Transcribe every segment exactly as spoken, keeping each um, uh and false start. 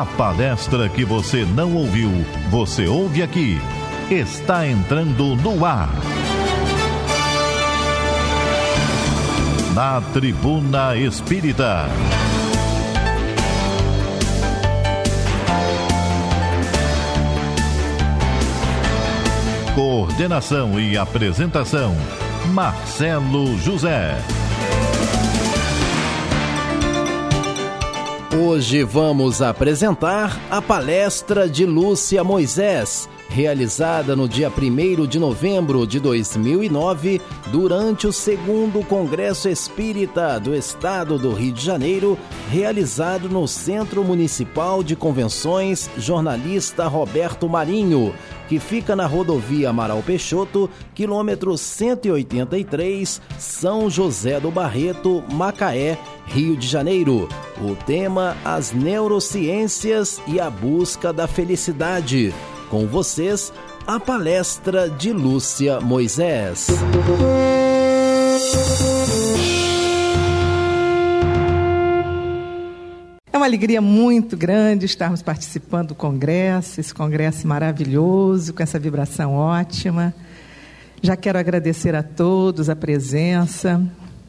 A palestra que você não ouviu, você ouve aqui. Está entrando no ar. Na Tribuna Espírita. Coordenação e apresentação, Marcelo José. Hoje vamos apresentar a palestra de Lúcia Moisés, realizada no dia primeiro de novembro de dois mil e nove, durante o segundo Congresso Espírita do Estado do Rio de Janeiro, realizado no Centro Municipal de Convenções Jornalista Roberto Marinho, que fica na rodovia Amaral Peixoto, quilômetro cento e oitenta e três, São José do Barreto, Macaé, Rio de Janeiro. O tema: as neurociências e a busca da felicidade. Com vocês, a palestra de Lúcia Moisés. É uma alegria muito grande estarmos participando do congresso, esse congresso maravilhoso, com essa vibração ótima. Já quero agradecer a todos a presença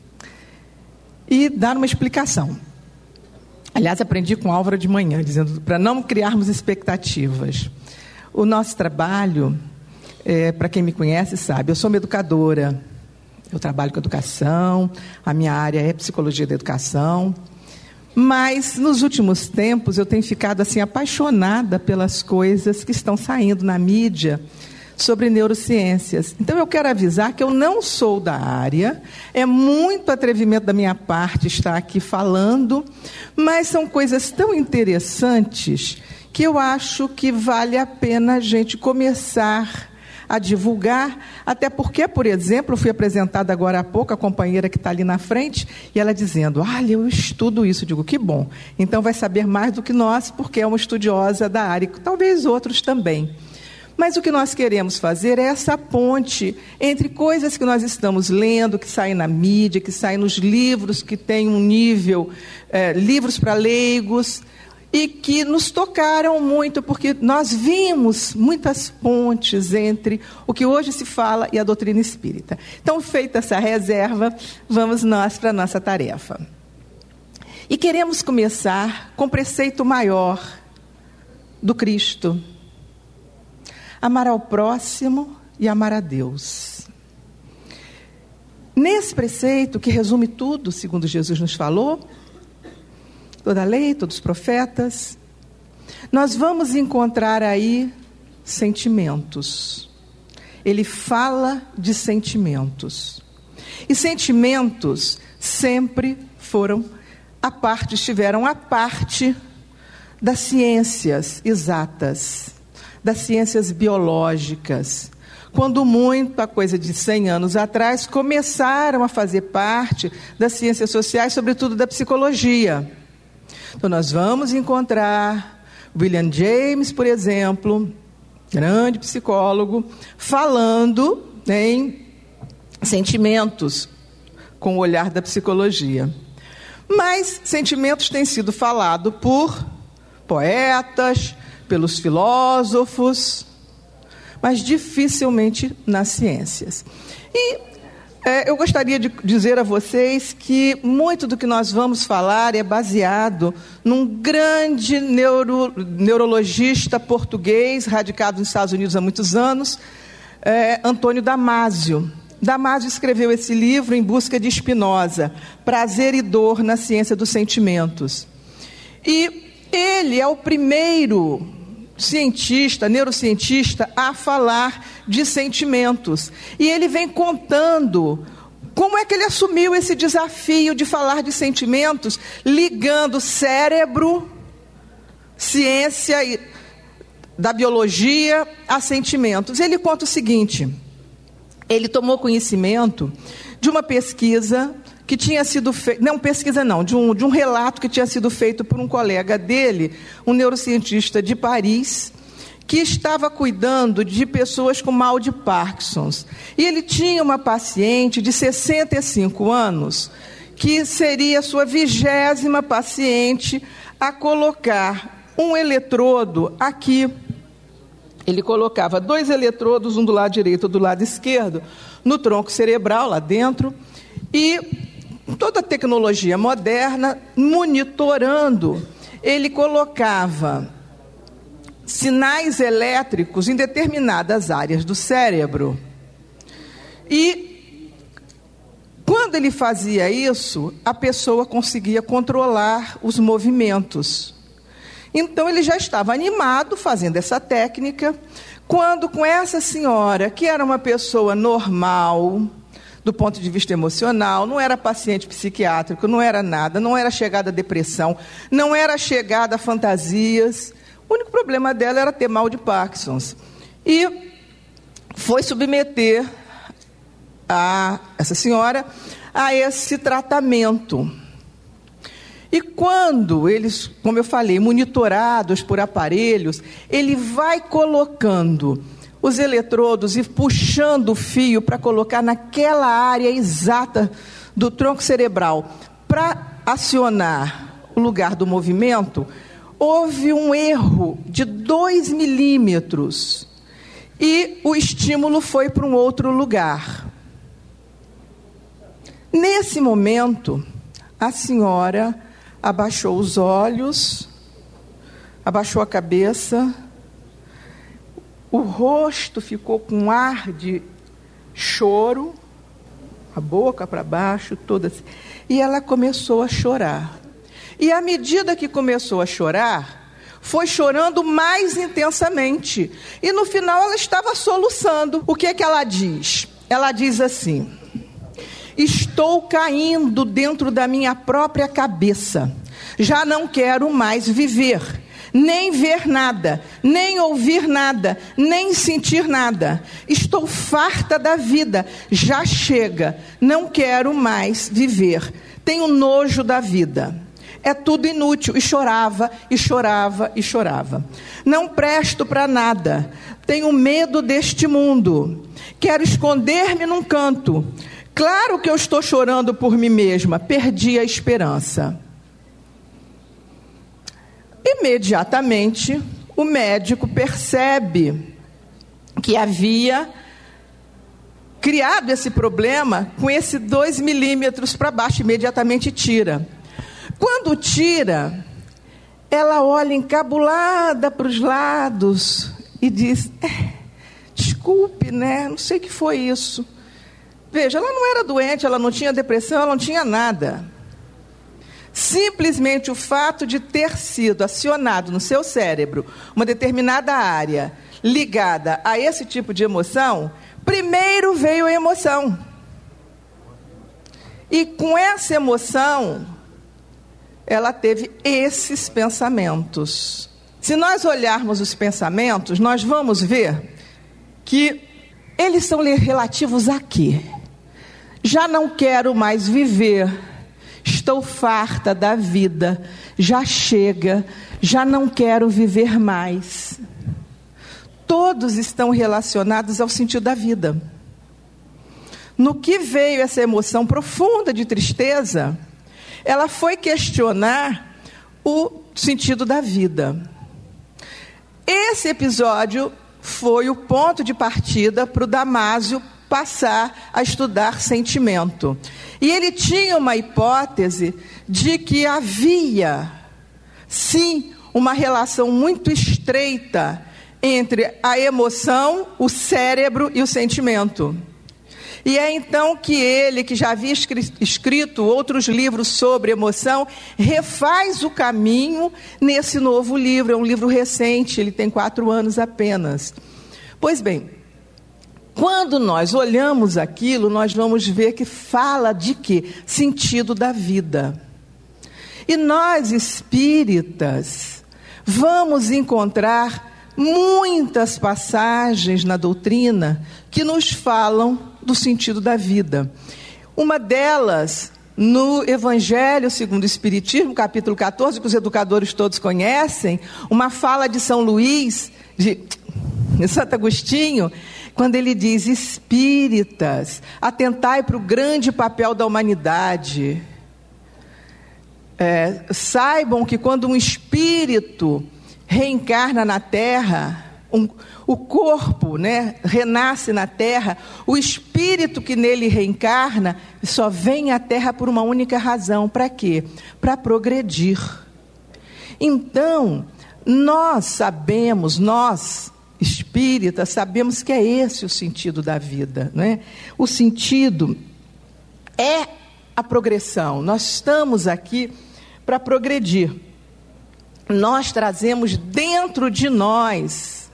e dar uma explicação. Aliás, aprendi com Álvaro de manhã, dizendo para não criarmos expectativas. O nosso trabalho, é, para quem me conhece sabe, eu sou uma educadora, eu trabalho com educação, a minha área é psicologia da educação, mas nos últimos tempos eu tenho ficado assim apaixonada pelas coisas que estão saindo na mídia sobre neurociências. Então eu quero avisar que eu não sou da área, é muito atrevimento da minha parte estar aqui falando, mas são coisas tão interessantes que eu acho que vale a pena a gente começar a divulgar, até porque, por exemplo, fui apresentada agora há pouco, a companheira que está ali na frente, e ela dizendo, olha, eu estudo isso. Eu digo, que bom, então vai saber mais do que nós, porque é uma estudiosa da área, talvez outros também. Mas o que nós queremos fazer é essa ponte entre coisas que nós estamos lendo, que saem na mídia, que saem nos livros, que tem um nível, é, livros para leigos, e que nos tocaram muito, porque nós vimos muitas pontes entre o que hoje se fala e a doutrina espírita. Então, feita essa reserva, vamos nós para a nossa tarefa. E queremos começar com o preceito maior do Cristo: amar ao próximo e amar a Deus. Nesse preceito, que resume tudo, segundo Jesus nos falou, toda a lei, todos os profetas, nós vamos encontrar aí sentimentos. Ele fala de sentimentos. E sentimentos sempre foram a parte, estiveram a parte das ciências exatas, das ciências biológicas. Quando muito, a coisa de cem anos atrás, começaram a fazer parte das ciências sociais, sobretudo da psicologia. Então, nós vamos encontrar William James, por exemplo, grande psicólogo, falando em sentimentos com o olhar da psicologia. Mas sentimentos têm sido falados por poetas, pelos filósofos, mas dificilmente nas ciências. E É, eu gostaria de dizer a vocês que muito do que nós vamos falar é baseado num grande neuro, neurologista português, radicado nos Estados Unidos há muitos anos, é, Antônio Damasio. Damasio escreveu esse livro Em Busca de Spinoza, Prazer e Dor na Ciência dos Sentimentos. E ele é o primeiro cientista, neurocientista, a falar de sentimentos. E ele vem contando como é que ele assumiu esse desafio de falar de sentimentos, ligando cérebro, ciência e da biologia a sentimentos. Ele conta o seguinte: ele tomou conhecimento de uma pesquisa que tinha sido feita, não pesquisa não, de um, de um relato que tinha sido feito por um colega dele, um neurocientista de Paris, que estava cuidando de pessoas com mal de Parkinson. E ele tinha uma paciente de sessenta e cinco anos, que seria a sua vigésima paciente a colocar um eletrodo aqui. Ele colocava dois eletrodos, um do lado direito e do lado esquerdo, no tronco cerebral, lá dentro, e toda a tecnologia moderna, monitorando, ele colocava sinais elétricos em determinadas áreas do cérebro. E quando ele fazia isso, a pessoa conseguia controlar os movimentos. Então ele já estava animado fazendo essa técnica, quando com essa senhora, que era uma pessoa normal, do ponto de vista emocional, não era paciente psiquiátrico, não era nada, não era chegada a depressão, não era chegada a fantasias. O único problema dela era ter mal de Parkinson. E foi submeter a essa senhora a esse tratamento. E quando eles, como eu falei, monitorados por aparelhos, ele vai colocando os eletrodos e puxando o fio para colocar naquela área exata do tronco cerebral para acionar o lugar do movimento, houve um erro de dois milímetros e o estímulo foi para um outro lugar. Nesse momento, a senhora abaixou os olhos, abaixou a cabeça, o rosto ficou com um ar de choro, a boca para baixo, toda assim, e ela começou a chorar. E à medida que começou a chorar, foi chorando mais intensamente. E no final ela estava soluçando. O que é que ela diz? Ela diz assim: estou caindo dentro da minha própria cabeça. Já não quero mais viver, nem ver nada, nem ouvir nada, nem sentir nada. Estou farta da vida. Já chega. Não quero mais viver. Tenho nojo da vida. É tudo inútil. E chorava, e chorava, e chorava. Não presto para nada. Tenho medo deste mundo. Quero esconder-me num canto. Claro que eu estou chorando por mim mesma. Perdi a esperança. Imediatamente, o médico percebe que havia criado esse problema com esse dois milímetros para baixo. Imediatamente tira. Quando tira, ela olha encabulada para os lados e diz: é, desculpe, né? Não sei o que foi isso. Veja, ela não era doente, ela não tinha depressão, ela não tinha nada. Simplesmente o fato de ter sido acionado no seu cérebro uma determinada área ligada a esse tipo de emoção, primeiro veio a emoção. E com essa emoção, ela teve esses pensamentos. Se nós olharmos os pensamentos, nós vamos ver que eles são relativos a quê? Já não quero mais viver, estou farta da vida, já chega, já não quero viver mais. Todos estão relacionados ao sentido da vida. No que veio essa emoção profunda de tristeza, ela foi questionar o sentido da vida. Esse episódio foi o ponto de partida para o Damásio passar a estudar sentimento. E ele tinha uma hipótese de que havia, sim, uma relação muito estreita entre a emoção, o cérebro e o sentimento. E é então que ele, que já havia escrito outros livros sobre emoção, refaz o caminho nesse novo livro. É um livro recente, ele tem quatro anos apenas. Pois bem, quando nós olhamos aquilo, nós vamos ver que fala de quê? Sentido da vida. E nós, espíritas, vamos encontrar muitas passagens na doutrina que nos falam do sentido da vida. Uma delas, no Evangelho segundo o Espiritismo, capítulo catorze, que os educadores todos conhecem, uma fala de São Luís, de, de Santo Agostinho, quando ele diz: espíritas, atentai para o grande papel da humanidade. É, saibam que quando um espírito reencarna na Terra, um, o corpo, né, renasce na Terra, o espírito que nele reencarna só vem à Terra por uma única razão. Para quê? Para progredir. Então, nós sabemos, nós espíritas, sabemos que é esse o sentido da vida, não é? O sentido é a progressão. Nós estamos aqui para progredir. Nós trazemos dentro de nós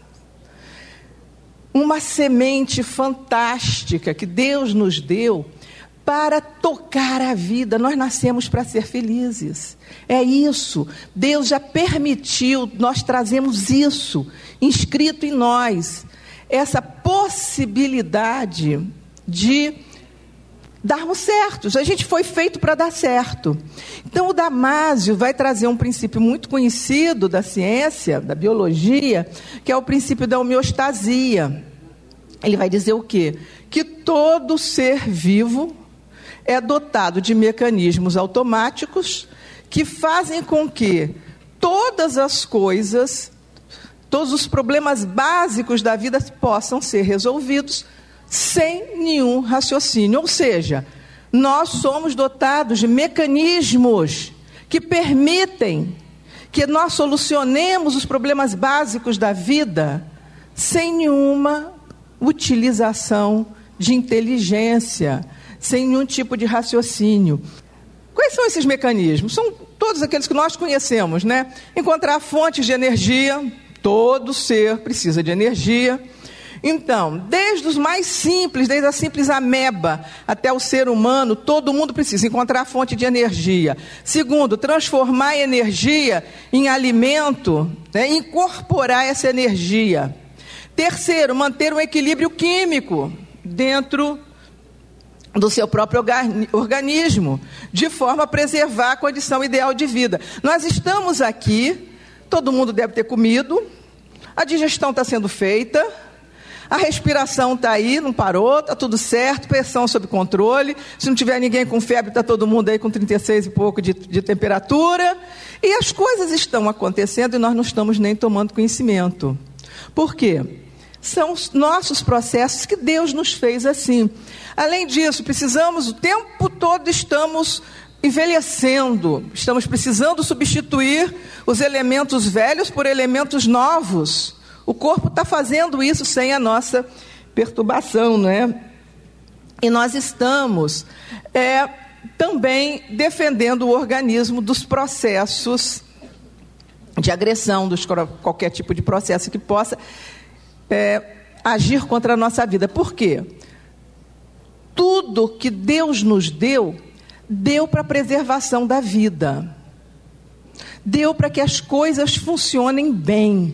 uma semente fantástica que Deus nos deu para tocar a vida. Nós nascemos para ser felizes. É isso. Deus já permitiu, nós trazemos isso inscrito em nós, essa possibilidade de darmos certos. A gente foi feito para dar certo. Então o Damásio vai trazer um princípio muito conhecido da ciência, da biologia, que é o princípio da homeostasia. Ele vai dizer o quê? Que todo ser vivo é dotado de mecanismos automáticos que fazem com que todas as coisas, todos os problemas básicos da vida possam ser resolvidos sem nenhum raciocínio. Ou seja, nós somos dotados de mecanismos que permitem que nós solucionemos os problemas básicos da vida sem nenhuma utilização de inteligência, sem nenhum tipo de raciocínio. Quais são esses mecanismos? São todos aqueles que nós conhecemos, né? Encontrar fontes de energia. Todo ser precisa de energia. Então, desde os mais simples, desde a simples ameba até o ser humano, todo mundo precisa encontrar fonte de energia. Segundo, transformar a energia em alimento, né? Incorporar essa energia. Terceiro, manter um equilíbrio químico dentro do seu próprio organismo, de forma a preservar a condição ideal de vida. Nós estamos aqui, todo mundo deve ter comido, a digestão está sendo feita, a respiração está aí, não parou, está tudo certo, pressão sob controle, se não tiver ninguém com febre, está todo mundo aí com trinta e seis e pouco de, de temperatura, e as coisas estão acontecendo e nós não estamos nem tomando conhecimento. Por quê? São os nossos processos que Deus nos fez assim. Além disso, precisamos, o tempo todo estamos envelhecendo, estamos precisando substituir os elementos velhos por elementos novos. O corpo está fazendo isso sem a nossa perturbação, não é? E nós estamos é, também defendendo o organismo dos processos de agressão, dos qualquer tipo de processo que possa É, agir contra a nossa vida. Por quê? Tudo que Deus nos deu, deu para a preservação da vida. Deu para que as coisas funcionem bem.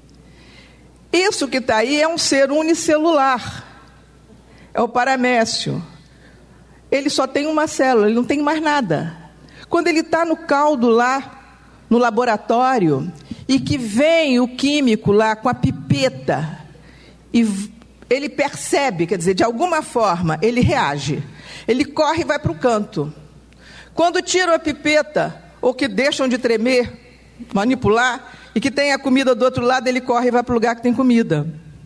Isso que está aí é um ser unicelular. É o paramécio. Ele só tem uma célula, ele não tem mais nada. Quando ele está no caldo lá, no laboratório, e que vem o químico lá com a pipeta, e ele percebe, quer dizer, de alguma forma, ele reage. Ele corre e vai para o canto. Quando tiram a pipeta, ou que deixam de tremer, manipular, e que tem a comida do outro lado, ele corre e vai para o lugar que tem comida.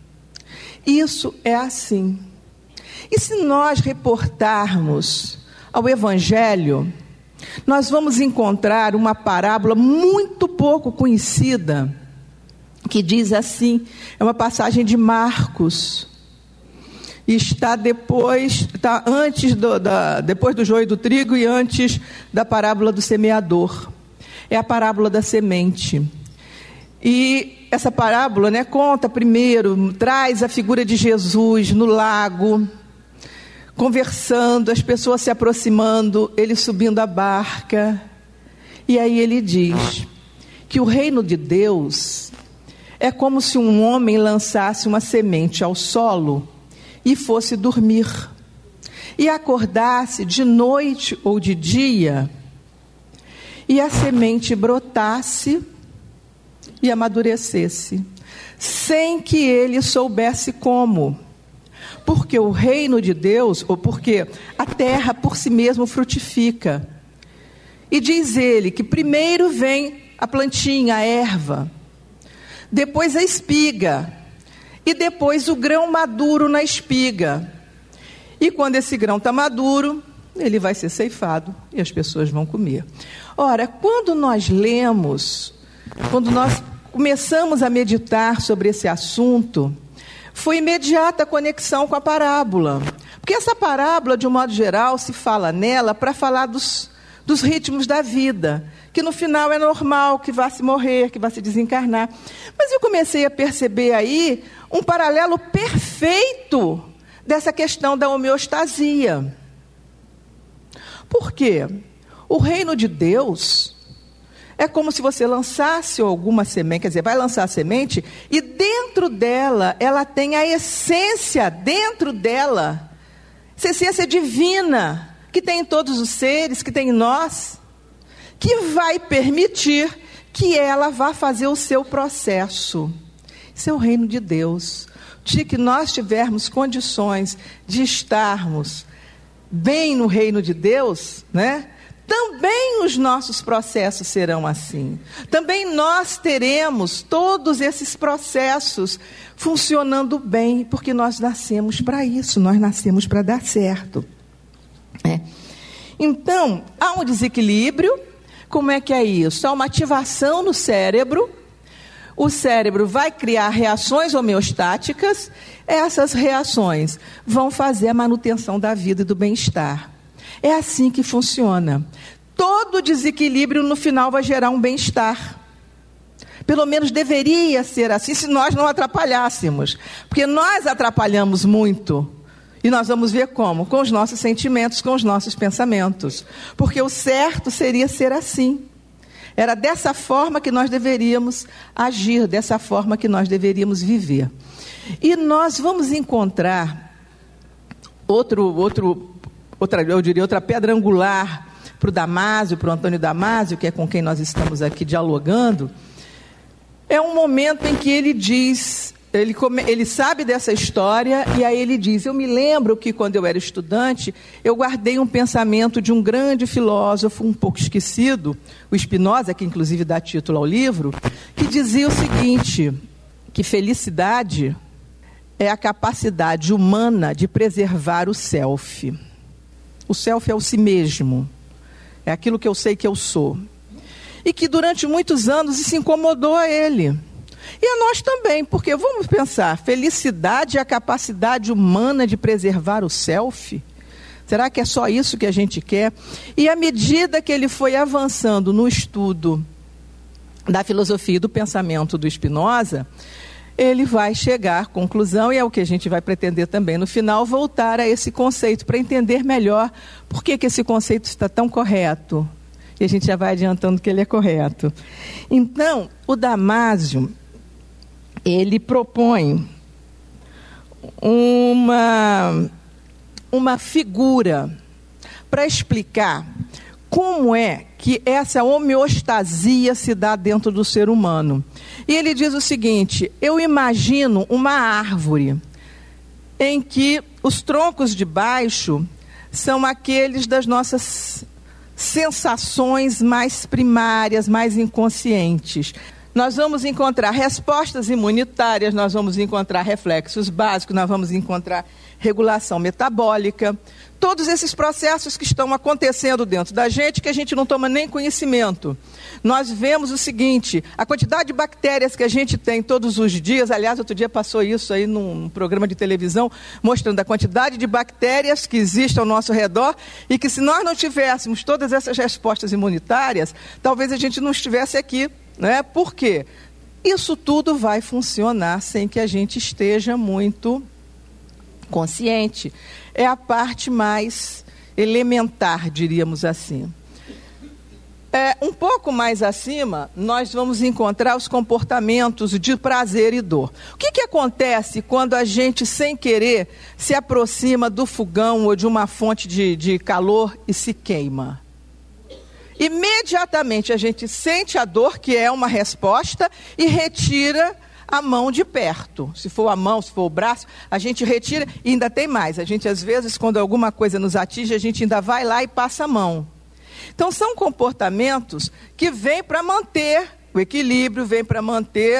Isso é assim. E se nós reportarmos ao Evangelho, nós vamos encontrar uma parábola muito pouco conhecida, que diz assim, é uma passagem de Marcos, e está depois, está antes do, da, depois do joio do trigo e antes da parábola do semeador. É a parábola da semente. E essa parábola, né, conta primeiro, traz a figura de Jesus no lago, conversando, as pessoas se aproximando, ele subindo a barca. E aí ele diz que o reino de Deus é como se um homem lançasse uma semente ao solo e fosse dormir. E acordasse de noite ou de dia, e a semente brotasse e amadurecesse, sem que ele soubesse como. Porque o reino de Deus, ou porque a terra por si mesmo frutifica. E diz ele que primeiro vem a plantinha, a erva, depois a espiga, e depois o grão maduro na espiga. E quando esse grão está maduro, ele vai ser ceifado e as pessoas vão comer. Ora, quando nós lemos, quando nós começamos a meditar sobre esse assunto, foi imediata a conexão com a parábola. Porque essa parábola, de um modo geral, se fala nela para falar dos, dos ritmos da vida, que no final é normal que vá se morrer, que vá se desencarnar. Mas eu comecei a perceber aí um paralelo perfeito dessa questão da homeostasia. Por quê? O reino de Deus é como se você lançasse alguma semente, quer dizer, vai lançar a semente, e dentro dela, ela tem a essência, dentro dela, essa essência divina, que tem em todos os seres, que tem em nós, que vai permitir que ela vá fazer o seu processo. Isso é o reino de Deus. O dia que nós tivermos condições de estarmos bem no reino de Deus, né? Também os nossos processos serão assim. Também nós teremos todos esses processos funcionando bem, porque nós nascemos para isso, nós nascemos para dar certo. É. Então, há um desequilíbrio. Como é que é isso? Há uma ativação no cérebro. O cérebro vai criar reações homeostáticas. Essas reações vão fazer a manutenção da vida e do bem-estar. É assim que funciona. Todo desequilíbrio no final vai gerar um bem-estar. Pelo menos deveria ser assim, se nós não atrapalhássemos. Porque nós atrapalhamos muito. E nós vamos ver como? Com os nossos sentimentos, com os nossos pensamentos. Porque o certo seria ser assim. Era dessa forma que nós deveríamos agir, dessa forma que nós deveríamos viver. E nós vamos encontrar outro, outro, outra, eu diria, outra pedra angular para o Damásio, para o Antônio Damásio, que é com quem nós estamos aqui dialogando. É um momento em que ele diz, ele, come, ele sabe dessa história, e aí ele diz: eu me lembro que quando eu era estudante, eu guardei um pensamento de um grande filósofo, um pouco esquecido, o Spinoza, que inclusive dá título ao livro, que dizia o seguinte, que felicidade é a capacidade humana de preservar o self. O self é o si mesmo, é aquilo que eu sei que eu sou. E que durante muitos anos isso incomodou a ele. E a nós também, porque vamos pensar, felicidade é a capacidade humana de preservar o self? Será que é só isso que a gente quer? E à medida que ele foi avançando no estudo da filosofia e do pensamento do Spinoza, ele vai chegar à conclusão, e é o que a gente vai pretender também no final, voltar a esse conceito, para entender melhor por que, que esse conceito está tão correto. E a gente já vai adiantando que ele é correto. Então, o Damásio, ele propõe uma, uma figura para explicar como é que essa homeostasia se dá dentro do ser humano. E ele diz o seguinte: eu imagino uma árvore em que os troncos de baixo são aqueles das nossas sensações mais primárias, mais inconscientes. Nós vamos encontrar respostas imunitárias, nós vamos encontrar reflexos básicos, nós vamos encontrar regulação metabólica, todos esses processos que estão acontecendo dentro da gente, que a gente não toma nem conhecimento. Nós vemos o seguinte: a quantidade de bactérias que a gente tem todos os dias, aliás, outro dia passou isso aí num programa de televisão, mostrando a quantidade de bactérias que existem ao nosso redor, e que se nós não tivéssemos todas essas respostas imunitárias, talvez a gente não estivesse aqui. Né? Por quê? Isso tudo vai funcionar sem que a gente esteja muito consciente. É a parte mais elementar, diríamos assim. É, um pouco mais acima, nós vamos encontrar os comportamentos de prazer e dor. O que, que acontece quando a gente, sem querer, se aproxima do fogão ou de uma fonte de, de calor e se queima? Imediatamente a gente sente a dor, que é uma resposta, e retira a mão de perto. Se for a mão, se for o braço, a gente retira. E ainda tem mais, a gente às vezes, quando alguma coisa nos atinge, a gente ainda vai lá e passa a mão. Então são comportamentos que vêm para manter o equilíbrio, vêm para manter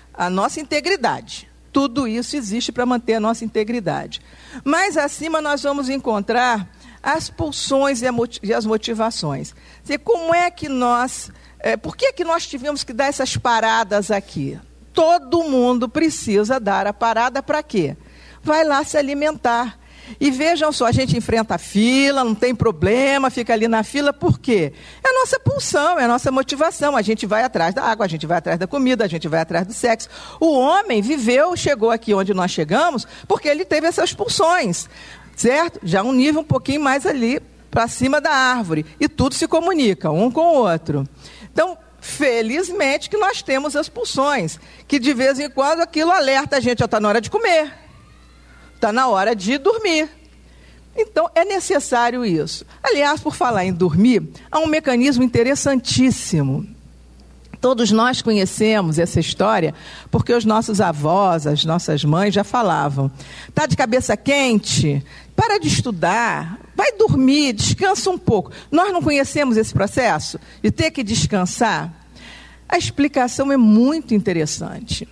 a nossa integridade. Tudo isso existe para manter a nossa integridade. Mais acima nós vamos encontrar as pulsões e as motivações. Quer dizer, como é que nós... É, por que é que nós tivemos que dar essas paradas aqui? Todo mundo precisa dar a parada para quê? Vai lá se alimentar. E vejam só, a gente enfrenta a fila, não tem problema, fica ali na fila, por quê? É a nossa pulsão, é a nossa motivação. A gente vai atrás da água, a gente vai atrás da comida, a gente vai atrás do sexo. O homem viveu, chegou aqui onde nós chegamos, porque ele teve essas pulsões, certo? Já um nível um pouquinho mais ali para cima da árvore. E tudo se comunica, um com o outro. Então, felizmente que nós temos as pulsões, que de vez em quando aquilo alerta a gente, já está na hora de comer. Está na hora de dormir. Então, é necessário isso. Aliás, por falar em dormir, há um mecanismo interessantíssimo. Todos nós conhecemos essa história, porque os nossos avós, as nossas mães já falavam. Está de cabeça quente? Para de estudar, vai dormir, descansa um pouco. Nós não conhecemos esse processo de ter que descansar? A explicação é muito interessante.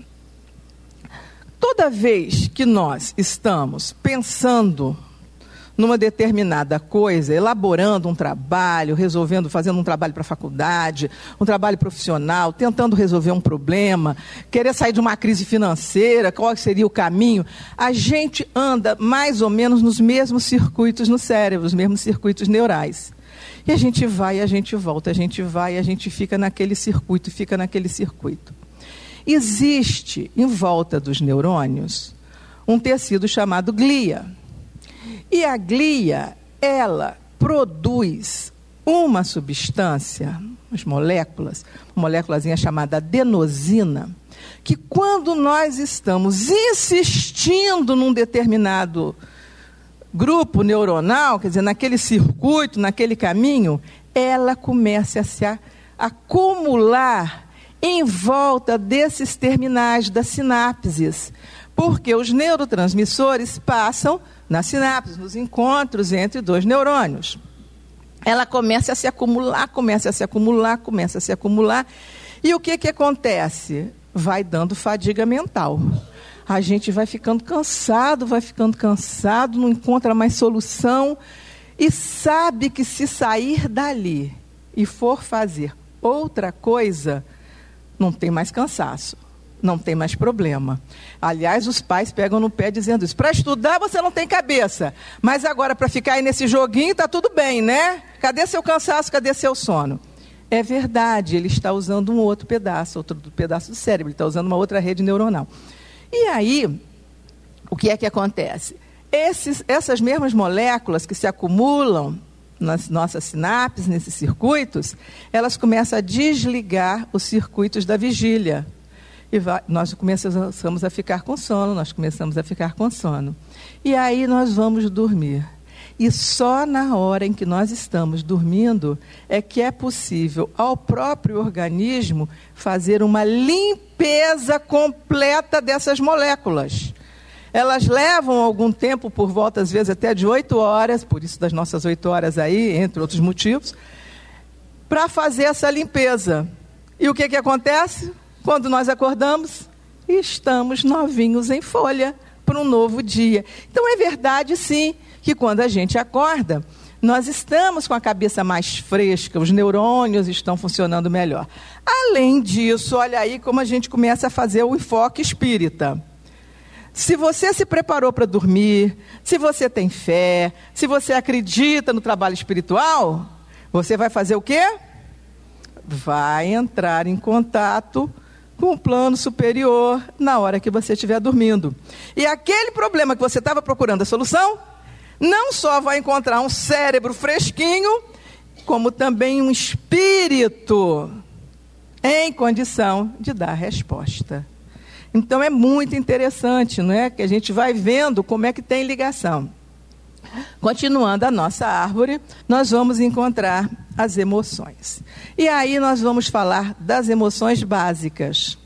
Toda vez que nós estamos pensando numa determinada coisa, elaborando um trabalho, resolvendo, fazendo um trabalho para a faculdade, um trabalho profissional, tentando resolver um problema, querer sair de uma crise financeira, qual seria o caminho, a gente anda mais ou menos nos mesmos circuitos no cérebro, os mesmos circuitos neurais. E a gente vai, a gente volta, a gente vai, a gente fica naquele circuito, fica naquele circuito. Existe, em volta dos neurônios, um tecido chamado glia. E a glia, ela produz uma substância, umas moléculas, uma moléculazinha chamada adenosina, que quando nós estamos insistindo num determinado grupo neuronal, quer dizer, naquele circuito, naquele caminho, ela começa a se acumular em volta desses terminais das sinapses, porque os neurotransmissores passam nas sinapses, nos encontros entre dois neurônios. Ela começa a se acumular, começa a se acumular, começa a se acumular, e o que que acontece? Vai dando fadiga mental. A gente vai ficando cansado, vai ficando cansado, não encontra mais solução, e sabe que se sair dali e for fazer outra coisa, não tem mais cansaço, não tem mais problema. Aliás, os pais pegam no pé dizendo isso. Para estudar você não tem cabeça, mas agora para ficar aí nesse joguinho está tudo bem, né? Cadê seu cansaço, cadê seu sono? É verdade, ele está usando um outro pedaço, outro pedaço do cérebro, ele está usando uma outra rede neuronal. E aí, o que é que acontece? Esses, essas mesmas moléculas que se acumulam nas nossas sinapses, nesses circuitos, elas começam a desligar os circuitos da vigília. E vai, nós começamos a ficar com sono, nós começamos a ficar com sono. E aí nós vamos dormir. E só na hora em que nós estamos dormindo é que é possível ao próprio organismo fazer uma limpeza completa dessas moléculas. Elas levam algum tempo, por volta, às vezes, até de oito horas, por isso das nossas oito horas aí, entre outros motivos, para fazer essa limpeza. E o que que acontece? Quando nós acordamos, estamos novinhos em folha para um novo dia. Então, é verdade, sim, que quando a gente acorda, nós estamos com a cabeça mais fresca, os neurônios estão funcionando melhor. Além disso, olha aí como a gente começa a fazer o enfoque espírita. Se você se preparou para dormir, se você tem fé, se você acredita no trabalho espiritual, você vai fazer o quê? Vai entrar em contato com o plano superior na hora que você estiver dormindo. E aquele problema que você estava procurando a solução, não só vai encontrar um cérebro fresquinho, como também um espírito em condição de dar resposta. Então é muito interessante, não é? Que a gente vai vendo como é que tem ligação. Continuando a nossa árvore, nós vamos encontrar as emoções. E aí nós vamos falar das emoções básicas.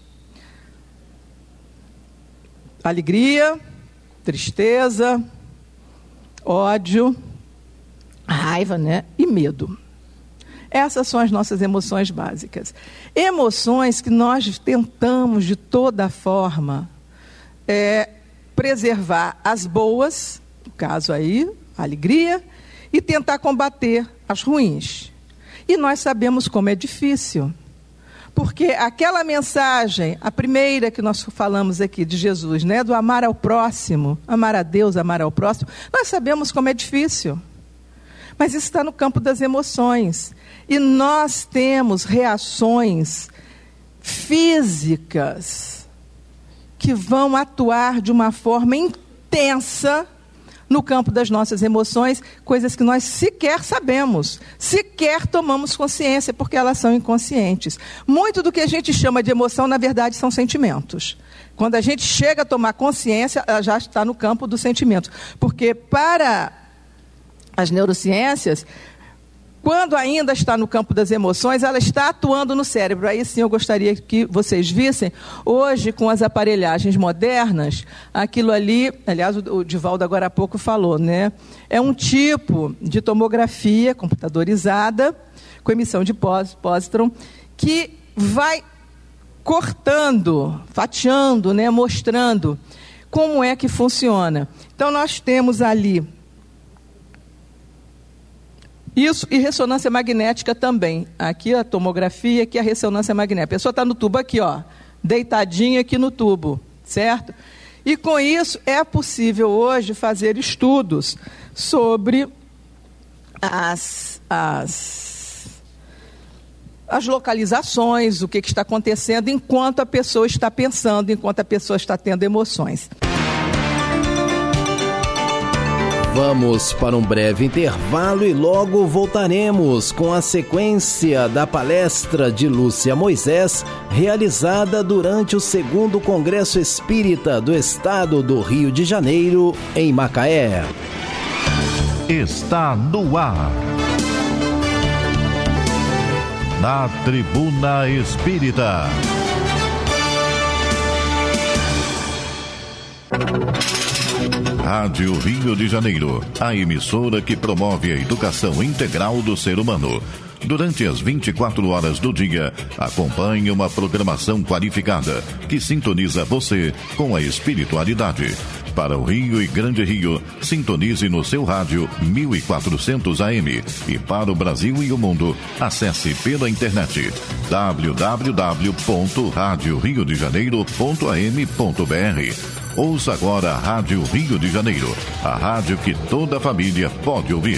Alegria, tristeza, ódio, raiva, né? E medo. Essas são as nossas emoções básicas. Emoções que nós tentamos, de toda forma, é, preservar as boas, no caso aí, a alegria, e tentar combater as ruins. E nós sabemos como é difícil. Porque aquela mensagem, a primeira que nós falamos aqui de Jesus, né, do amar ao próximo, amar a Deus, amar ao próximo, nós sabemos como é difícil. Mas isso está no campo das emoções. E nós temos reações físicas que vão atuar de uma forma intensa no campo das nossas emoções, coisas que nós sequer sabemos, sequer tomamos consciência, porque elas são inconscientes. Muito do que a gente chama de emoção, na verdade, são sentimentos. Quando a gente chega a tomar consciência, ela já está no campo do sentimento. Porque para as neurociências, quando ainda está no campo das emoções, ela está atuando no cérebro. Aí sim eu gostaria que vocês vissem, hoje com as aparelhagens modernas, aquilo ali, aliás o Divaldo agora há pouco falou, né? É um tipo de tomografia computadorizada, com emissão de pósitron, que vai cortando, fatiando, né? Mostrando como é que funciona. Então nós temos ali isso e ressonância magnética também. Aqui a tomografia, aqui a ressonância magnética. A pessoa está no tubo aqui, ó, deitadinha aqui no tubo, certo? E com isso é possível hoje fazer estudos sobre as, as, as localizações, o que, que está acontecendo enquanto a pessoa está pensando, enquanto a pessoa está tendo emoções. Vamos para um breve intervalo e logo voltaremos com a sequência da palestra de Lúcia Moisés, realizada durante o segundo Congresso Espírita do Estado do Rio de Janeiro, em Macaé. Está no ar. Na Tribuna Espírita. Rádio Rio de Janeiro, a emissora que promove a educação integral do ser humano. Durante as vinte e quatro horas do dia, acompanhe uma programação qualificada que sintoniza você com a espiritualidade. Para o Rio e Grande Rio, sintonize no seu rádio mil e quatrocentos A M. E para o Brasil e o mundo, acesse pela internet w w w ponto rádio rio de janeiro ponto a m ponto b r. Ouça agora a Rádio Rio de Janeiro, a rádio que toda família pode ouvir.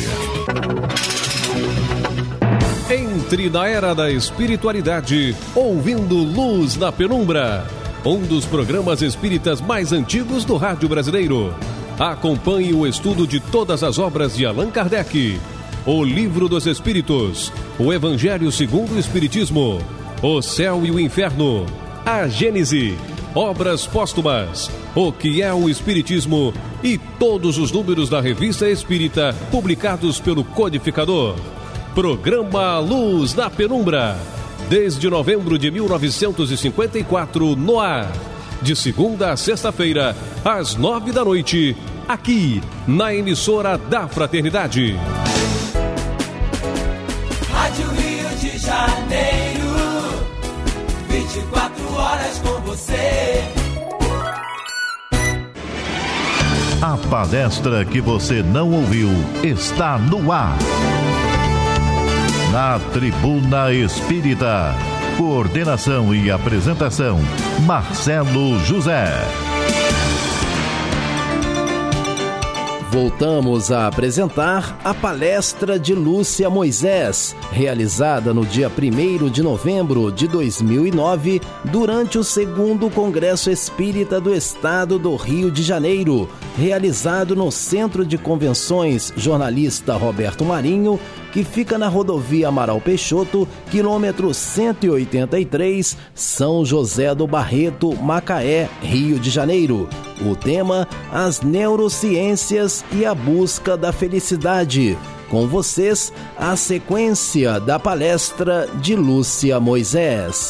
Entre na era da espiritualidade, ouvindo Luz na Penumbra, um dos programas espíritas mais antigos do rádio brasileiro. Acompanhe o estudo de todas as obras de Allan Kardec, o Livro dos Espíritos, o Evangelho segundo o Espiritismo, o Céu e o Inferno, a Gênese, obras póstumas, o que é o Espiritismo e todos os números da Revista Espírita publicados pelo Codificador. Programa Luz na Penumbra, desde novembro de mil novecentos e cinquenta e quatro, no ar. De segunda a sexta-feira, às nove da noite, aqui, na emissora da Fraternidade. Rádio Rio de Janeiro, vinte e quatro horas com você. A palestra que você não ouviu está no ar. Na Tribuna Espírita. Coordenação e apresentação, Marcelo José. Voltamos a apresentar a palestra de Lúcia Moisés, realizada no dia primeiro de novembro de dois mil e nove, durante o segundo Congresso Espírita do Estado do Rio de Janeiro, realizado no Centro de Convenções Jornalista Roberto Marinho, que fica na rodovia Amaral Peixoto, quilômetro cento e oitenta e três, São José do Barreto, Macaé, Rio de Janeiro. O tema: as neurociências e a busca da felicidade. Com vocês, a sequência da palestra de Lúcia Moisés.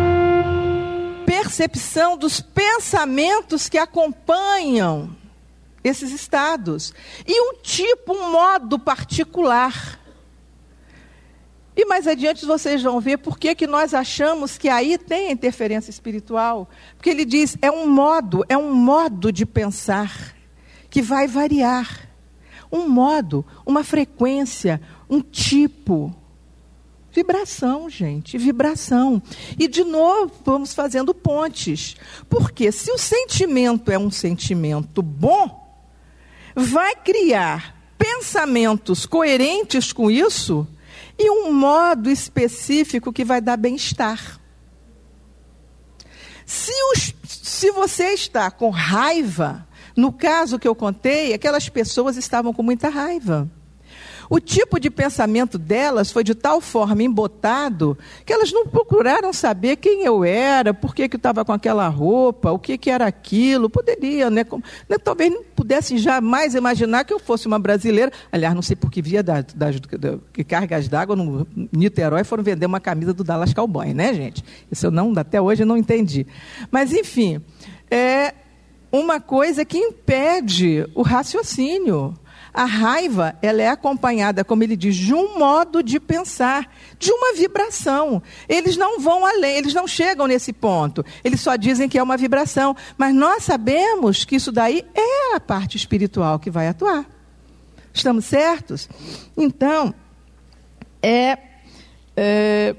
Percepção dos pensamentos que acompanham esses estados. E um tipo, um modo particular. E mais adiante vocês vão ver por que que nós achamos que aí tem a interferência espiritual. Porque ele diz, é um modo, é um modo de pensar que vai variar. Um modo, uma frequência, um tipo. Vibração, gente, vibração. E, de novo, vamos fazendo pontes. Porque se o sentimento é um sentimento bom, vai criar pensamentos coerentes com isso e um modo específico que vai dar bem-estar. Se, os, se você está com raiva, no caso que eu contei, aquelas pessoas estavam com muita raiva. O tipo de pensamento delas foi de tal forma embotado que elas não procuraram saber quem eu era, por que que eu estava com aquela roupa, o que que era aquilo. Poderiam, né? Como, né? Talvez não pudessem jamais imaginar que eu fosse uma brasileira. Aliás, não sei por que via das, das, das, que cargas d'água no Niterói foram vender uma camisa do Dallas Cowboy, né, gente? Isso eu não, até hoje eu não entendi. Mas, enfim, é uma coisa que impede o raciocínio. A raiva, ela é acompanhada, como ele diz, de um modo de pensar, de uma vibração. Eles não vão além, eles não chegam nesse ponto. Eles só dizem que é uma vibração. Mas nós sabemos que isso daí é a parte espiritual que vai atuar. Estamos certos? Então, é, é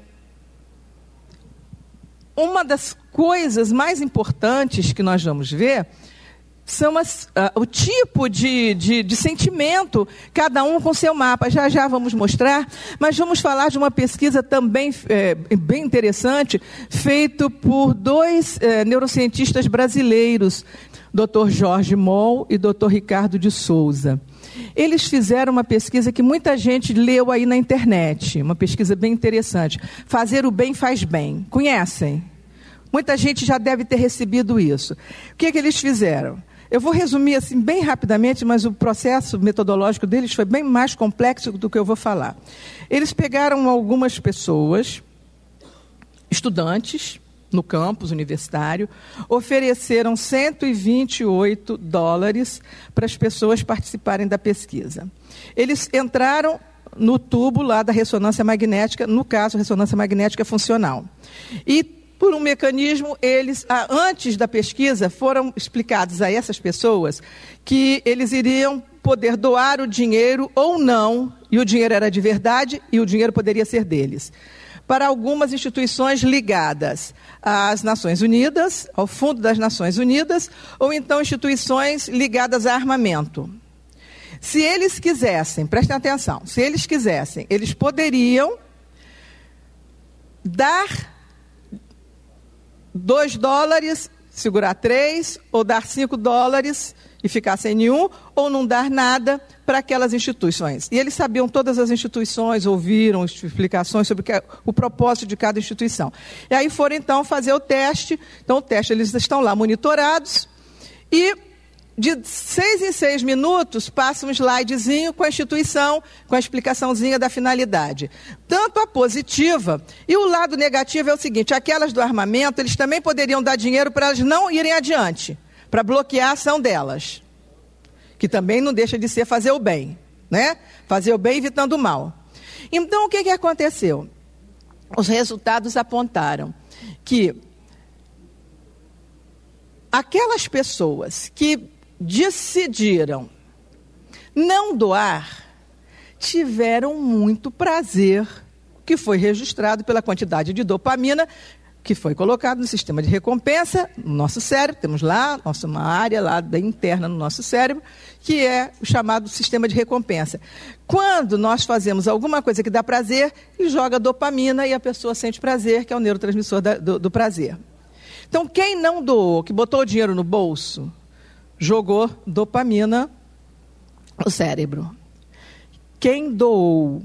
uma das coisas mais importantes que nós vamos ver são as, uh, o tipo de, de, de sentimento, cada um com seu mapa. Já já vamos mostrar, mas vamos falar de uma pesquisa também é, bem interessante, feita por dois é, neurocientistas brasileiros, doutor Jorge Moll e doutor Ricardo de Souza. Eles fizeram uma pesquisa que muita gente leu aí na internet, uma pesquisa bem interessante. Fazer o bem faz bem. Conhecem? Muita gente já deve ter recebido isso. O que é que eles fizeram? Eu vou resumir assim bem rapidamente, mas o processo metodológico deles foi bem mais complexo do que eu vou falar. Eles pegaram algumas pessoas, estudantes, no campus universitário, ofereceram cento e vinte e oito dólares para as pessoas participarem da pesquisa. Eles entraram no tubo lá da ressonância magnética, no caso, ressonância magnética funcional. E por um mecanismo, eles, antes da pesquisa, foram explicados a essas pessoas que eles iriam poder doar o dinheiro ou não, e o dinheiro era de verdade, e o dinheiro poderia ser deles, para algumas instituições ligadas às Nações Unidas, ao Fundo das Nações Unidas, ou então instituições ligadas a armamento. Se eles quisessem, prestem atenção, se eles quisessem, eles poderiam dar dois dólares, segurar três, ou dar cinco dólares e ficar sem nenhum, ou não dar nada para aquelas instituições. E eles sabiam todas as instituições, ouviram explicações sobre o, que é, o propósito de cada instituição. E aí foram, então, fazer o teste. Então, o teste, eles estão lá monitorados, e de seis em seis minutos, passa um slidezinho com a instituição, com a explicaçãozinha da finalidade. Tanto a positiva, e o lado negativo é o seguinte, aquelas do armamento, eles também poderiam dar dinheiro para elas não irem adiante, para bloquear a ação delas, que também não deixa de ser fazer o bem, né? Fazer o bem evitando o mal. Então, o que, que aconteceu? Os resultados apontaram que aquelas pessoas que decidiram não doar, tiveram muito prazer, que foi registrado pela quantidade de dopamina que foi colocado no sistema de recompensa, no nosso cérebro. Temos lá nossa, uma área lá bem interna no nosso cérebro, que é o chamado sistema de recompensa. Quando nós fazemos alguma coisa que dá prazer, ele joga dopamina e a pessoa sente prazer, que é o neurotransmissor da, do, do prazer. Então, quem não doou, que botou o dinheiro no bolso, jogou dopamina no cérebro. Quem doou,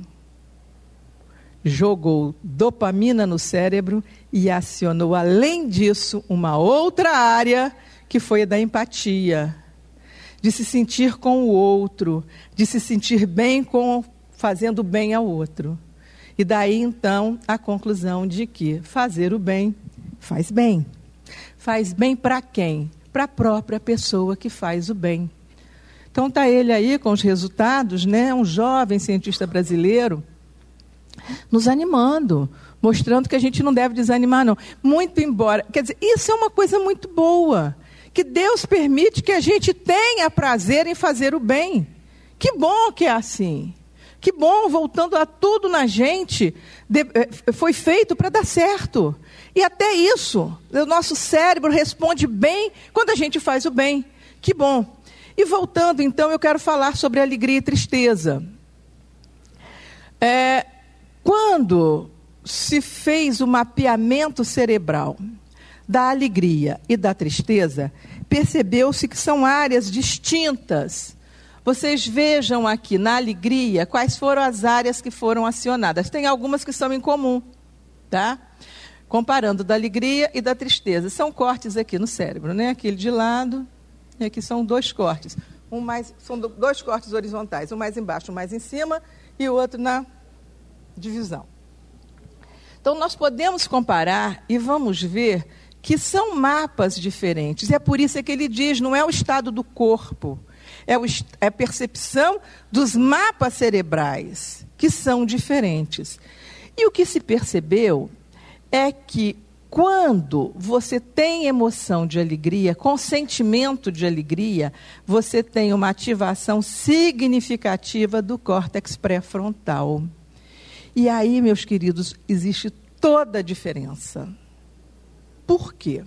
jogou dopamina no cérebro e acionou, além disso, uma outra área que foi a da empatia, de se sentir com o outro, de se sentir bem com fazendo bem ao outro. E daí, então, a conclusão de que fazer o bem faz bem. Faz bem para quem? Para a própria pessoa que faz o bem. Então está ele aí com os resultados, né? Um jovem cientista brasileiro, nos animando, mostrando que a gente não deve desanimar, não. Muito embora, quer dizer, isso é uma coisa muito boa, que Deus permite que a gente tenha prazer em fazer o bem. Que bom que é assim. Que bom, voltando a tudo na gente, de, foi feito para dar certo. E até isso, o nosso cérebro responde bem quando a gente faz o bem. Que bom. E voltando, então, eu quero falar sobre alegria e tristeza. É, quando se fez o mapeamento cerebral da alegria e da tristeza, percebeu-se que são áreas distintas. Vocês vejam aqui na alegria quais foram as áreas que foram acionadas. Tem algumas que são em comum, tá? Comparando da alegria e da tristeza. São cortes aqui no cérebro, né? Aquele de lado. E aqui são dois cortes. Um mais, são dois cortes horizontais, um mais embaixo, um mais em cima, e o outro na divisão. Então, nós podemos comparar e vamos ver que são mapas diferentes. E é por isso que ele diz, não é o estado do corpo, é, o, é a percepção dos mapas cerebrais, que são diferentes. E o que se percebeu é que quando você tem emoção de alegria, com sentimento de alegria, você tem uma ativação significativa do córtex pré-frontal. E aí, meus queridos, existe toda a diferença. Por quê?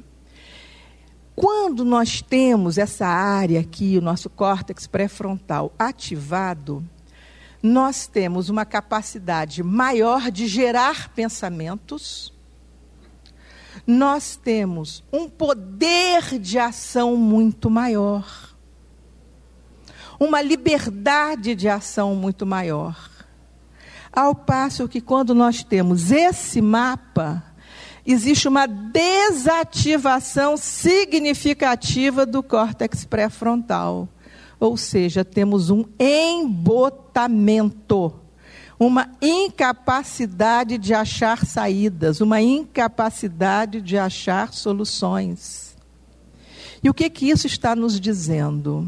Quando nós temos essa área aqui, o nosso córtex pré-frontal ativado, nós temos uma capacidade maior de gerar pensamentos. Nós temos um poder de ação muito maior, uma liberdade de ação muito maior. Ao passo que quando nós temos esse mapa, existe uma desativação significativa do córtex pré-frontal. Ou seja, temos um embotamento. Uma incapacidade de achar saídas, uma incapacidade de achar soluções. E o que que isso está nos dizendo?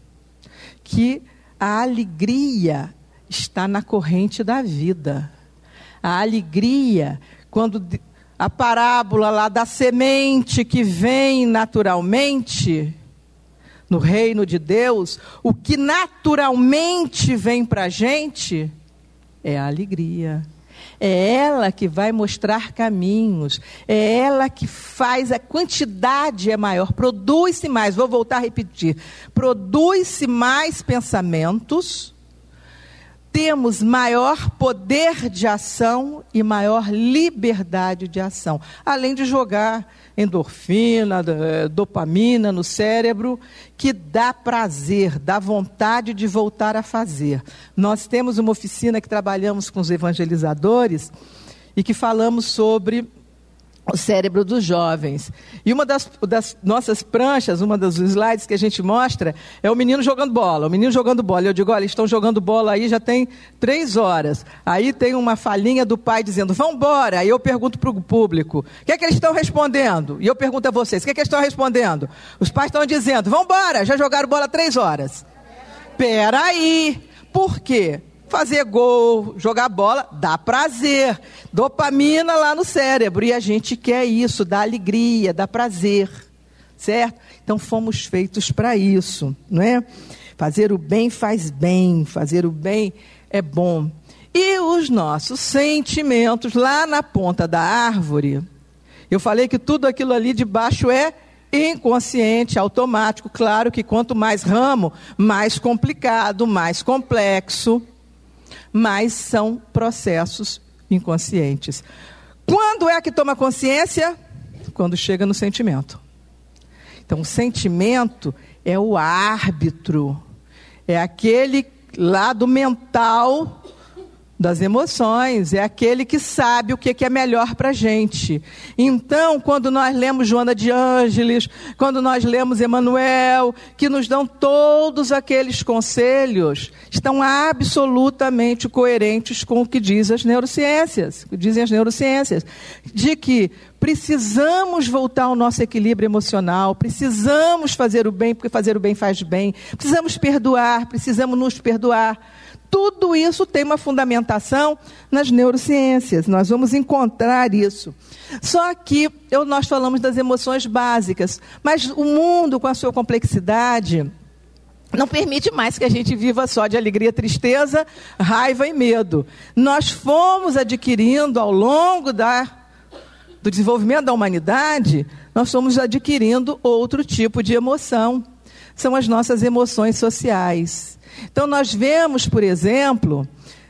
Que a alegria está na corrente da vida. A alegria, quando a parábola lá da semente que vem naturalmente no reino de Deus, o que naturalmente vem para a gente é a alegria. É ela que vai mostrar caminhos. É ela que faz, a quantidade é maior. Produz-se mais, vou voltar a repetir. Produz-se mais pensamentos. Temos maior poder de ação e maior liberdade de ação. Além de jogar endorfina, dopamina no cérebro, que dá prazer, dá vontade de voltar a fazer. Nós temos uma oficina que trabalhamos com os evangelizadores e que falamos sobre o cérebro dos jovens. E uma das, das nossas pranchas, uma dos slides que a gente mostra, é o menino jogando bola. O menino jogando bola. Eu digo, olha, eles estão jogando bola aí já tem três horas. Aí tem uma falinha do pai dizendo, vão embora. Aí eu pergunto para o público, o que é que eles estão respondendo? E eu pergunto a vocês, o que é que eles estão respondendo? Os pais estão dizendo, vão embora, já jogaram bola três horas. Peraí, por quê? Fazer gol, jogar bola, dá prazer. Dopamina lá no cérebro. E a gente quer isso, dá alegria, dá prazer. Certo? Então fomos feitos para isso, não é? Fazer o bem faz bem, fazer o bem é bom. E os nossos sentimentos lá na ponta da árvore, eu falei que tudo aquilo ali de baixo é inconsciente, automático. Claro que quanto mais ramo, mais complicado, mais complexo. Mas são processos inconscientes. Quando é que toma consciência? Quando chega no sentimento. Então, o sentimento é o árbitro, é aquele lado mental das emoções, é aquele que sabe o que é melhor para a gente. Então, quando nós lemos Joana de Ângeles, quando nós lemos Emmanuel, que nos dão todos aqueles conselhos, estão absolutamente coerentes com o que diz as neurociências, que dizem as neurociências, de que precisamos voltar ao nosso equilíbrio emocional, precisamos fazer o bem, porque fazer o bem faz bem, precisamos perdoar, precisamos nos perdoar. Tudo isso tem uma fundamentação nas neurociências, nós vamos encontrar isso. Só que eu, nós falamos das emoções básicas, mas o mundo, com a sua complexidade, não permite mais que a gente viva só de alegria, tristeza, raiva e medo. Nós fomos adquirindo ao longo da, do desenvolvimento da humanidade, nós fomos adquirindo outro tipo de emoção. São as nossas emoções sociais. Então, nós vemos, por exemplo,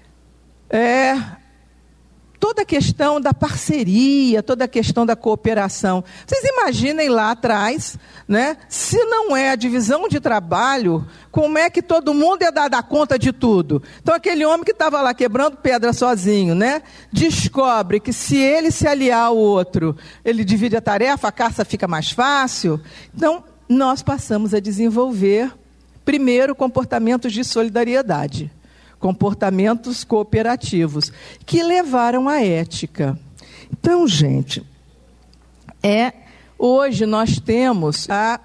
é, toda a questão da parceria, toda a questão da cooperação. Vocês imaginem lá atrás, né, se não é a divisão de trabalho, como é que todo mundo ia dar, dar conta de tudo? Então, aquele homem que estava lá quebrando pedra sozinho, né, descobre que se ele se aliar ao outro, ele divide a tarefa, a caça fica mais fácil. Então, nós passamos a desenvolver primeiro, comportamentos de solidariedade, comportamentos cooperativos, que levaram à ética. Então, gente, é, hoje nós temos a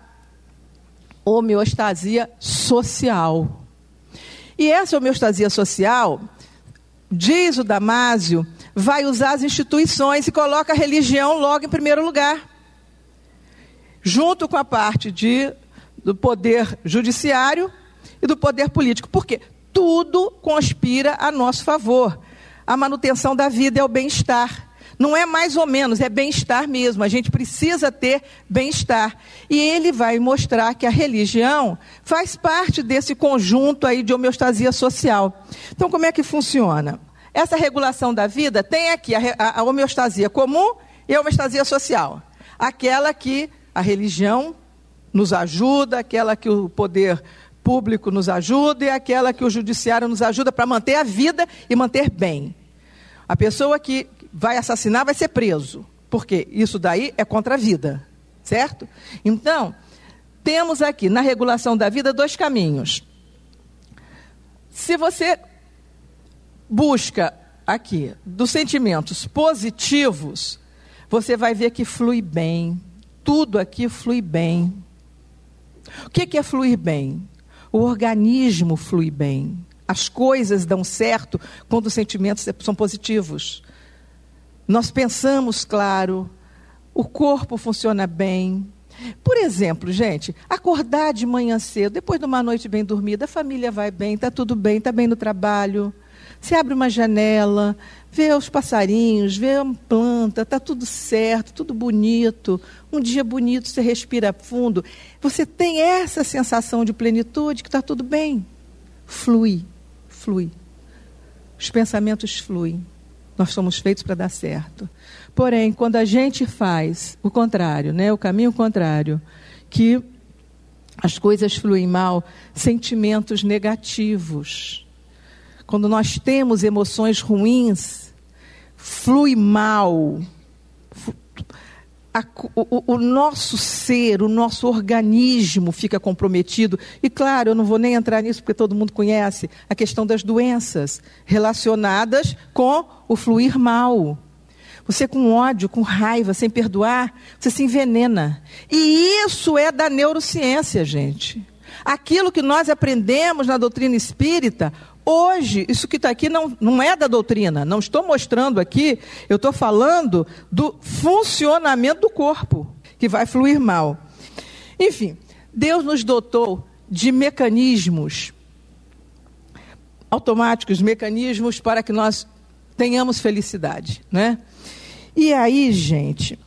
homeostasia social. E essa homeostasia social, diz o Damásio, vai usar as instituições e coloca a religião logo em primeiro lugar, junto com a parte de do poder judiciário e do poder político. Por quê? Tudo conspira a nosso favor. A manutenção da vida é o bem-estar. Não é mais ou menos, é bem-estar mesmo. A gente precisa ter bem-estar. E ele vai mostrar que a religião faz parte desse conjunto aí de homeostasia social. Então, como é que funciona? Essa regulação da vida tem aqui a, a, a homeostasia comum e a homeostasia social. Aquela que a religião nos ajuda, aquela que o poder público nos ajuda e aquela que o judiciário nos ajuda para manter a vida e manter bem. A pessoa que vai assassinar vai ser preso, porque isso daí é contra a vida, certo? Então, temos aqui na regulação da vida dois caminhos. Se você busca aqui dos sentimentos positivos, você vai ver que flui bem, tudo aqui flui bem. O que é fluir bem? O organismo flui bem. As coisas dão certo quando os sentimentos são positivos. Nós pensamos claro, o corpo funciona bem. Por exemplo, gente, acordar de manhã cedo, depois de uma noite bem dormida, a família vai bem, está tudo bem, está bem no trabalho. Você abre uma janela, vê os passarinhos, vê a planta, está tudo certo, tudo bonito. Um dia bonito, você respira fundo. Você tem essa sensação de plenitude, que está tudo bem. Flui, flui. Os pensamentos fluem. Nós somos feitos para dar certo. Porém, quando a gente faz o contrário, né, o caminho contrário, que as coisas fluem mal, sentimentos negativos. Quando nós temos emoções ruins, flui mal. A, o, o nosso ser, o nosso organismo fica comprometido. E claro, eu não vou nem entrar nisso, porque todo mundo conhece a questão das doenças relacionadas com o fluir mal. Você com ódio, com raiva, sem perdoar, você se envenena. E isso é da neurociência, gente. Aquilo que nós aprendemos na doutrina espírita, hoje, isso que está aqui não, não é da doutrina, não estou mostrando aqui, eu estou falando do funcionamento do corpo, que vai fluir mal. Enfim, Deus nos dotou de mecanismos automáticos, mecanismos para que nós tenhamos felicidade, né? E aí, gente,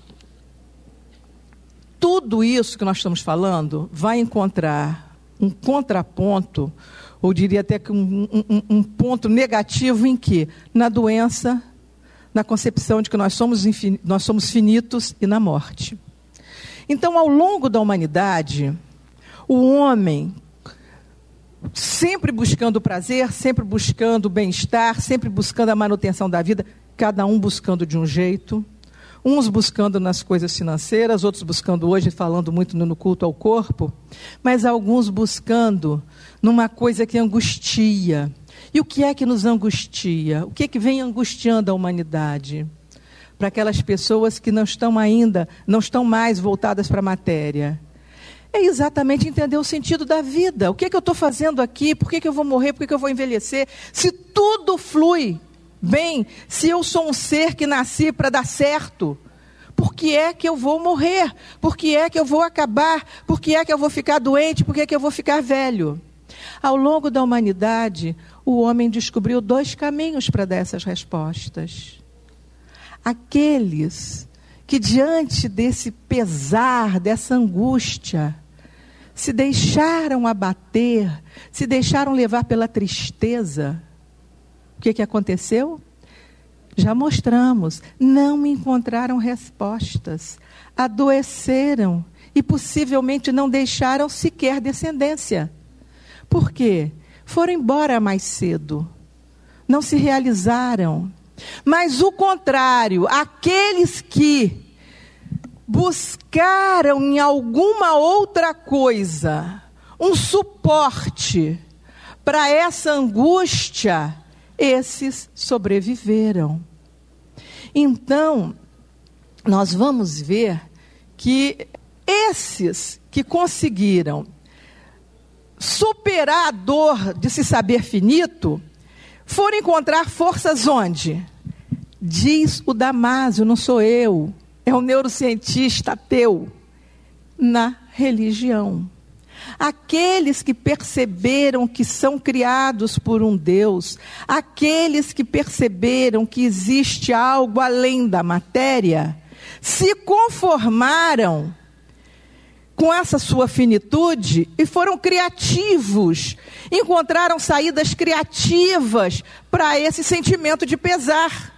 tudo isso que nós estamos falando vai encontrar um contraponto, ou diria até que um, um, um ponto negativo em que? Na doença, na concepção de que nós somos, infin, nós somos finitos e na morte. Então, ao longo da humanidade, o homem sempre buscando o prazer, sempre buscando o bem-estar, sempre buscando a manutenção da vida, cada um buscando de um jeito, uns buscando nas coisas financeiras, outros buscando hoje, falando muito no culto ao corpo, mas alguns buscando numa coisa que angustia. E o que é que nos angustia? O que é que vem angustiando a humanidade? Para aquelas pessoas que não estão ainda, não estão mais voltadas para a matéria. É exatamente entender o sentido da vida. O que é que eu estou fazendo aqui? Por que é que eu vou morrer? Por que é que eu vou envelhecer? Se tudo flui bem, se eu sou um ser que nasci para dar certo, por que é que eu vou morrer? Por que é que eu vou acabar? Por que é que eu vou ficar doente? Por que é que eu vou ficar velho? Ao longo da humanidade, o homem descobriu dois caminhos para dar essas respostas. Aqueles que diante desse pesar, dessa angústia, se deixaram abater, se deixaram levar pela tristeza. O que que aconteceu? Já mostramos, não encontraram respostas, adoeceram e possivelmente não deixaram sequer descendência. Por quê? Foram embora mais cedo, não se realizaram. Mas o contrário, aqueles que buscaram em alguma outra coisa um suporte para essa angústia, esses sobreviveram. Então, nós vamos ver que esses que conseguiram superar a dor de se saber finito, foram encontrar forças onde? Diz o Damásio, não sou eu, é um neurocientista ateu, na religião. Aqueles que perceberam que são criados por um Deus, aqueles que perceberam que existe algo além da matéria, se conformaram com essa sua finitude e foram criativos, encontraram saídas criativas para esse sentimento de pesar.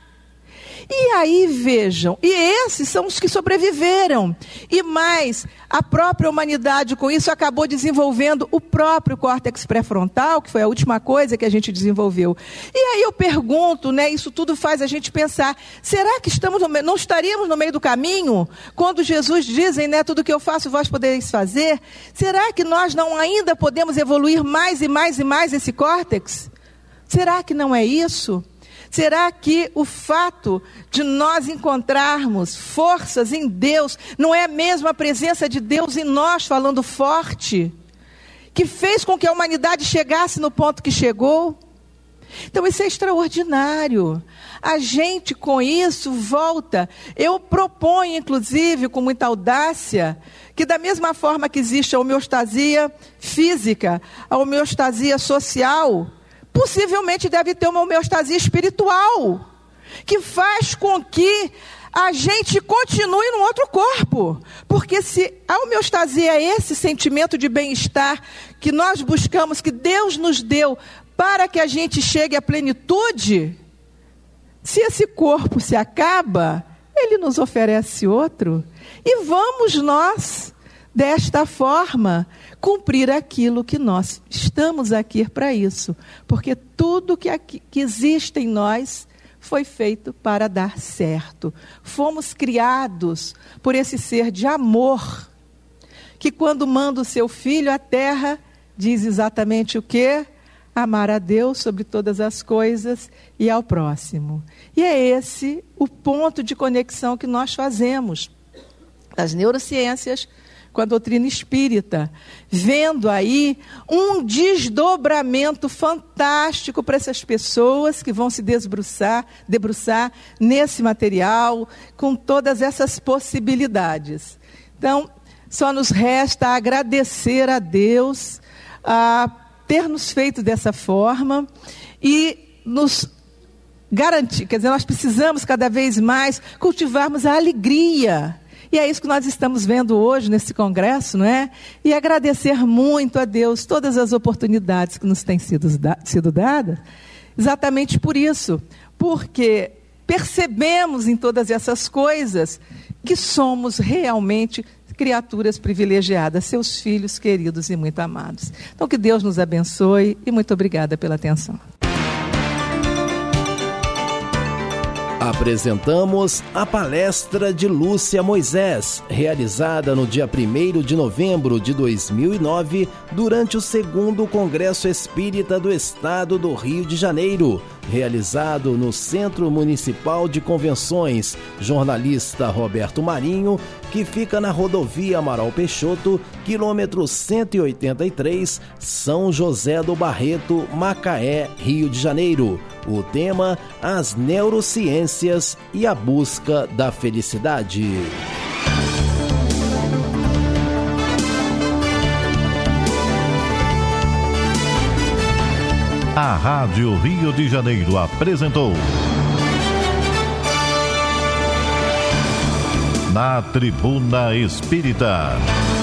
E aí vejam, e esses são os que sobreviveram. E mais, a própria humanidade com isso acabou desenvolvendo o próprio córtex pré-frontal, que foi a última coisa que a gente desenvolveu. E aí eu pergunto, né, isso tudo faz a gente pensar, será que estamos no, não estaríamos no meio do caminho? Quando Jesus dizem, né, tudo que eu faço vós podereis fazer, será que nós não ainda podemos evoluir mais e mais e mais esse córtex? Será que não é isso? Será que o fato de nós encontrarmos forças em Deus, não é mesmo a presença de Deus em nós falando forte, que fez com que a humanidade chegasse no ponto que chegou? Então isso é extraordinário. A gente com isso volta. Eu proponho, inclusive, com muita audácia, que da mesma forma que existe a homeostasia física, a homeostasia social, possivelmente deve ter uma homeostasia espiritual, que faz com que a gente continue num outro corpo. Porque se a homeostasia é esse sentimento de bem-estar que nós buscamos, que Deus nos deu para que a gente chegue à plenitude, se esse corpo se acaba, Ele nos oferece outro. E vamos nós, desta forma, cumprir aquilo que nós estamos aqui para isso. Porque tudo que, aqui, que existe em nós foi feito para dar certo. Fomos criados por esse ser de amor, que quando manda o seu filho à terra, diz exatamente o quê? Amar a Deus sobre todas as coisas e ao próximo. E é esse o ponto de conexão que nós fazemos das neurociências com a doutrina espírita, vendo aí um desdobramento fantástico para essas pessoas que vão se debruçar, debruçar nesse material, com todas essas possibilidades. Então, só nos resta agradecer a Deus a ter nos feito dessa forma e nos garantir, quer dizer, nós precisamos cada vez mais cultivarmos a alegria. E é isso que nós estamos vendo hoje nesse congresso, não é? E agradecer muito a Deus todas as oportunidades que nos têm sido, sido dadas, exatamente por isso, porque percebemos em todas essas coisas que somos realmente criaturas privilegiadas, seus filhos queridos e muito amados. Então, que Deus nos abençoe e muito obrigada pela atenção. Apresentamos a palestra de Lúcia Moisés, realizada no dia primeiro de novembro de dois mil e nove, durante o segundo Congresso Espírita do Estado do Rio de Janeiro, realizado no Centro Municipal de Convenções, jornalista Roberto Marinho, que fica na rodovia Amaral Peixoto, quilômetro cento e oitenta e três, São José do Barreto, Macaé, Rio de Janeiro. O tema: as neurociências e a busca da felicidade. A Rádio Rio de Janeiro apresentou Na Tribuna Espírita